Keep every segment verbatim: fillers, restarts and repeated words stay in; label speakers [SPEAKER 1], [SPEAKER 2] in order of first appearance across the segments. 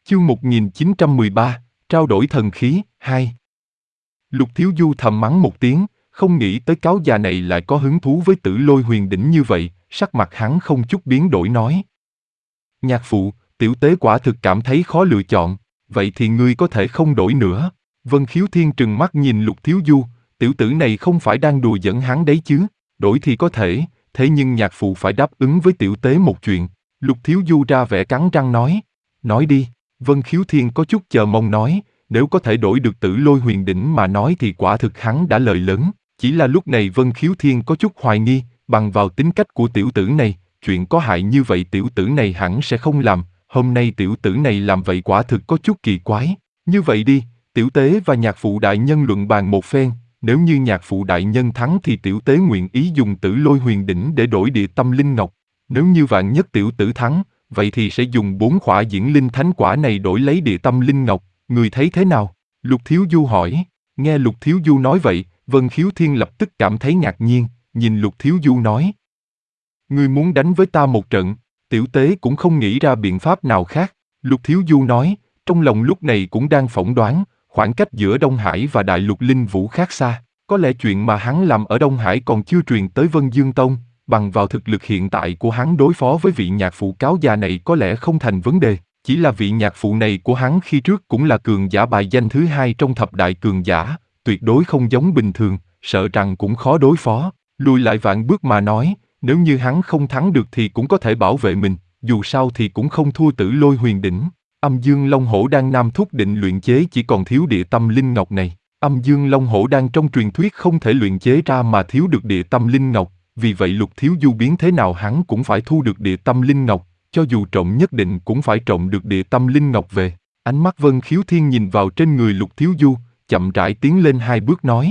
[SPEAKER 1] Chương một nghìn chín trăm mười ba, trao đổi thần khí, hai. Lục Thiếu Du thầm mắng một tiếng, không nghĩ tới cáo già này lại có hứng thú với Tử Lôi Huyền Đỉnh như vậy, sắc mặt hắn không chút biến đổi nói. Nhạc phụ, tiểu tế quả thực cảm thấy khó lựa chọn, vậy thì ngươi có thể không đổi nữa. Vân Khiếu Thiên trừng mắt nhìn Lục Thiếu Du, tiểu tử này không phải đang đùa giỡn hắn đấy chứ, đổi thì có thể, thế nhưng nhạc phụ phải đáp ứng với tiểu tế một chuyện. Lục Thiếu Du ra vẻ cắn răng nói, nói đi. Vân Khiếu Thiên có chút chờ mong nói, nếu có thể đổi được Tử Lôi Huyền Đỉnh mà nói thì quả thực hắn đã lời lớn, chỉ là lúc này Vân Khiếu Thiên có chút hoài nghi, bằng vào tính cách của tiểu tử này, chuyện có hại như vậy tiểu tử này hẳn sẽ không làm, hôm nay tiểu tử này làm vậy quả thực có chút kỳ quái. Như vậy đi, tiểu tế và nhạc phụ đại nhân luận bàn một phen, nếu như nhạc phụ đại nhân thắng thì tiểu tế nguyện ý dùng Tử Lôi Huyền Đỉnh để đổi Địa Tâm Linh Ngọc, nếu như vạn nhất tiểu tử thắng, vậy thì sẽ dùng bốn khỏa Diễn Linh Thánh Quả này đổi lấy Địa Tâm Linh Ngọc, người thấy thế nào? Lục Thiếu Du hỏi. Nghe Lục Thiếu Du nói vậy, Vân Khiếu Thiên lập tức cảm thấy ngạc nhiên, nhìn Lục Thiếu Du nói. Ngươi muốn đánh với ta một trận, tiểu tế cũng không nghĩ ra biện pháp nào khác. Lục Thiếu Du nói, trong lòng lúc này cũng đang phỏng đoán, khoảng cách giữa Đông Hải và Đại Lục Linh Vũ khác xa, có lẽ chuyện mà hắn làm ở Đông Hải còn chưa truyền tới Vân Dương Tông. Bằng vào thực lực hiện tại của hắn đối phó với vị nhạc phụ cáo già này có lẽ không thành vấn đề, chỉ là vị nhạc phụ này của hắn khi trước cũng là cường giả bài danh thứ hai trong thập đại cường giả, tuyệt đối không giống bình thường, sợ rằng cũng khó đối phó. Lùi lại vạn bước mà nói, nếu như hắn không thắng được thì cũng có thể bảo vệ mình, dù sao thì cũng không thua Tử Lôi Huyền Đỉnh. Âm Dương Long Hổ Đan Nam thúc định luyện chế chỉ còn thiếu Địa Tâm Linh Ngọc này. Âm Dương Long Hổ Đan trong truyền thuyết không thể luyện chế ra mà thiếu được Địa Tâm Linh Ngọc. Vì vậy Lục Thiếu Du biến thế nào hắn cũng phải thu được Địa Tâm Linh Ngọc, cho dù trộm nhất định cũng phải trộm được Địa Tâm Linh Ngọc về. Ánh mắt Vân Khiếu Thiên nhìn vào trên người Lục Thiếu Du, chậm rãi tiến lên hai bước nói.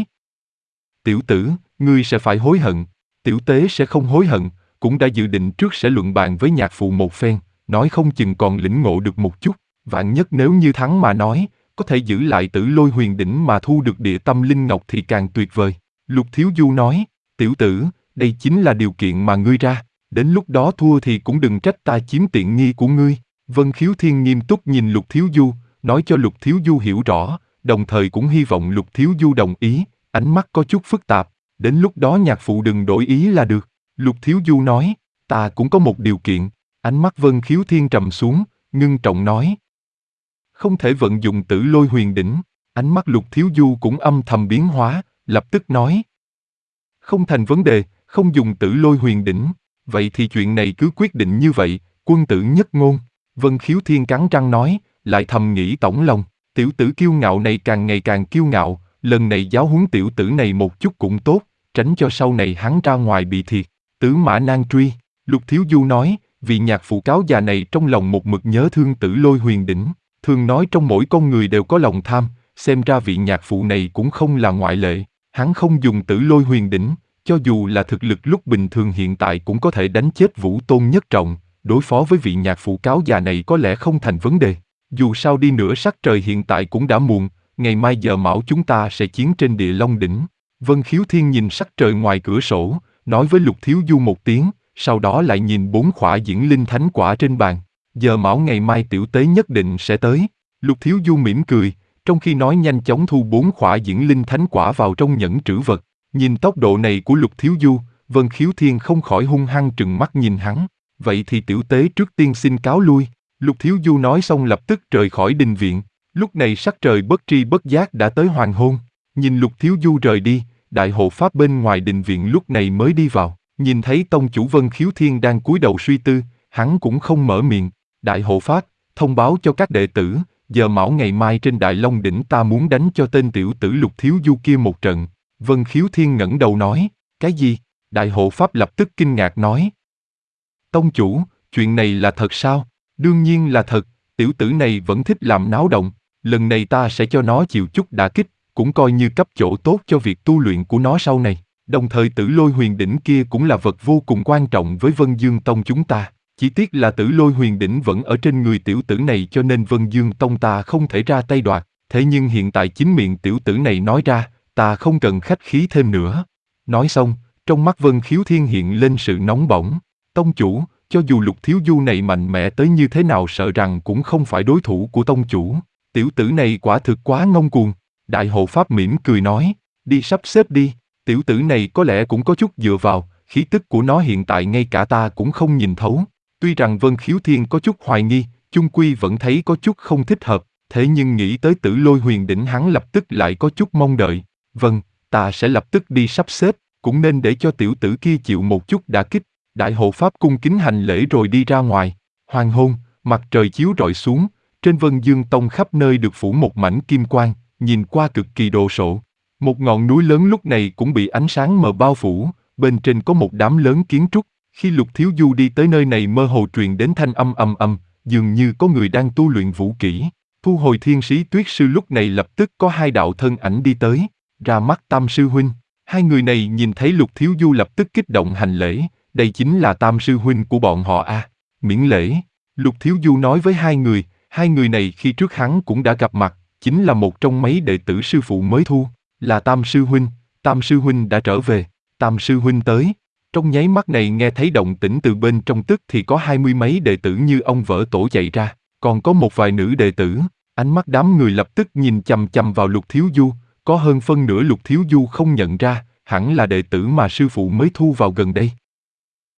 [SPEAKER 1] Tiểu tử, ngươi sẽ phải hối hận, tiểu tế sẽ không hối hận, cũng đã dự định trước sẽ luận bàn với nhạc phụ một phen, nói không chừng còn lĩnh ngộ được một chút, vạn nhất nếu như thắng mà nói, có thể giữ lại Tử Lôi Huyền Đỉnh mà thu được Địa Tâm Linh Ngọc thì càng tuyệt vời. Lục Thiếu Du nói, tiểu tử, đây chính là điều kiện mà ngươi ra, đến lúc đó thua thì cũng đừng trách ta chiếm tiện nghi của ngươi. Vân Khiếu Thiên nghiêm túc nhìn Lục Thiếu Du, nói cho Lục Thiếu Du hiểu rõ, đồng thời cũng hy vọng Lục Thiếu Du đồng ý, ánh mắt có chút phức tạp, đến lúc đó nhạc phụ đừng đổi ý là được. Lục Thiếu Du nói, ta cũng có một điều kiện, ánh mắt Vân Khiếu Thiên trầm xuống, ngưng trọng nói. Không thể vận dụng Tử Lôi Huyền Đỉnh, ánh mắt Lục Thiếu Du cũng âm thầm biến hóa, lập tức nói. Không thành vấn đề, không dùng Tử Lôi Huyền Đỉnh, vậy thì chuyện này cứ quyết định như vậy, quân tử nhất ngôn. Vân Khiếu Thiên cắn răng nói, lại thầm nghĩ tổng lòng, tiểu tử kiêu ngạo này càng ngày càng kiêu ngạo, lần này giáo huấn tiểu tử này một chút cũng tốt, tránh cho sau này hắn ra ngoài bị thiệt. Tứ Mã Nan Truy, Lục Thiếu Du nói, vì nhạc phụ cáo già này trong lòng một mực nhớ thương Tử Lôi Huyền Đỉnh, thường nói trong mỗi con người đều có lòng tham, xem ra vị nhạc phụ này cũng không là ngoại lệ, hắn không dùng Tử Lôi Huyền Đỉnh, cho dù là thực lực lúc bình thường hiện tại cũng có thể đánh chết Vũ Tôn Nhất Trọng, đối phó với vị nhạc phụ cáo già này có lẽ không thành vấn đề. Dù sao đi nữa sắc trời hiện tại cũng đã muộn, ngày mai giờ mão chúng ta sẽ chiến trên Địa Long Đỉnh. Vân Khiếu Thiên nhìn sắc trời ngoài cửa sổ, nói với Lục Thiếu Du một tiếng, sau đó lại nhìn bốn khỏa Diễn Linh Thánh Quả trên bàn. Giờ mão ngày mai tiểu tế nhất định sẽ tới. Lục Thiếu Du mỉm cười, trong khi nói nhanh chóng thu bốn khỏa Diễn Linh Thánh Quả vào trong nhẫn trữ vật. Nhìn tốc độ này của Lục Thiếu Du, Vân Khiếu Thiên không khỏi hung hăng trừng mắt nhìn hắn. Vậy thì tiểu tế trước tiên xin cáo lui. Lục Thiếu Du nói xong lập tức rời khỏi đình viện. Lúc này sắc trời bất tri bất giác đã tới hoàng hôn. Nhìn Lục Thiếu Du rời đi, Đại hộ pháp bên ngoài đình viện lúc này mới đi vào. Nhìn thấy tông chủ Vân Khiếu Thiên đang cúi đầu suy tư, hắn cũng không mở miệng. Đại hộ pháp, thông báo cho các đệ tử, giờ mão ngày mai trên Đại Long Đỉnh ta muốn đánh cho tên tiểu tử Lục Thiếu Du kia một trận. Vân Khiếu Thiên ngẩng đầu nói, cái gì? Đại hộ pháp lập tức kinh ngạc nói. Tông chủ, chuyện này là thật sao? Đương nhiên là thật, tiểu tử này vẫn thích làm náo động, lần này ta sẽ cho nó chịu chút đả kích, cũng coi như cấp chỗ tốt cho việc tu luyện của nó sau này. Đồng thời Tử Lôi Huyền Đỉnh kia cũng là vật vô cùng quan trọng với Vân Dương Tông chúng ta. Chỉ tiếc là Tử Lôi Huyền Đỉnh vẫn ở trên người tiểu tử này cho nên Vân Dương Tông ta không thể ra tay đoạt. Thế nhưng hiện tại chính miệng tiểu tử này nói ra, ta không cần khách khí thêm nữa. Nói xong, trong mắt Vân Khiếu Thiên hiện lên sự nóng bỏng. Tông chủ, cho dù Lục Thiếu Du này mạnh mẽ tới như thế nào sợ rằng cũng không phải đối thủ của tông chủ. Tiểu tử này quả thực quá ngông cuồng. Đại hộ pháp mỉm cười nói, đi sắp xếp đi, tiểu tử này có lẽ cũng có chút dựa vào, khí tức của nó hiện tại ngay cả ta cũng không nhìn thấu. Tuy rằng Vân Khiếu Thiên có chút hoài nghi, chung quy vẫn thấy có chút không thích hợp, thế nhưng nghĩ tới Tử Lôi Huyền Đỉnh hắn lập tức lại có chút mong đợi. Vâng, ta sẽ lập tức đi sắp xếp, cũng nên để cho tiểu tử kia chịu một chút đả kích. Đại hộ pháp cung kính hành lễ rồi đi ra ngoài. Hoàng hôn, mặt trời chiếu rọi xuống, trên Vân Dương Tông khắp nơi được phủ một mảnh kim quang, nhìn qua cực kỳ đồ sộ. Một ngọn núi lớn lúc này cũng bị ánh sáng mờ bao phủ, bên trên có một đám lớn kiến trúc. Khi Lục Thiếu Du đi tới nơi này mơ hồ truyền đến thanh âm ầm ầm, dường như có người đang tu luyện vũ kỹ. Thu hồi thiên sĩ tuyết sư lúc này lập tức có hai đạo thân ảnh đi tới, ra mắt Tam sư huynh. Hai người này nhìn thấy Lục Thiếu Du lập tức kích động hành lễ, đây chính là Tam sư huynh của bọn họ à. Miễn lễ, Lục Thiếu Du nói với hai người, hai người này khi trước hắn cũng đã gặp mặt, chính là một trong mấy đệ tử sư phụ mới thu, là Tam sư huynh, Tam sư huynh đã trở về, Tam sư huynh tới. Trong nháy mắt này nghe thấy động tĩnh từ bên trong tức thì có hai mươi mấy đệ tử như ông vỡ tổ chạy ra, còn có một vài nữ đệ tử, ánh mắt đám người lập tức nhìn chằm chằm vào Lục Thiếu Du, có hơn phân nửa Lục Thiếu Du không nhận ra, hẳn là đệ tử mà sư phụ mới thu vào gần đây.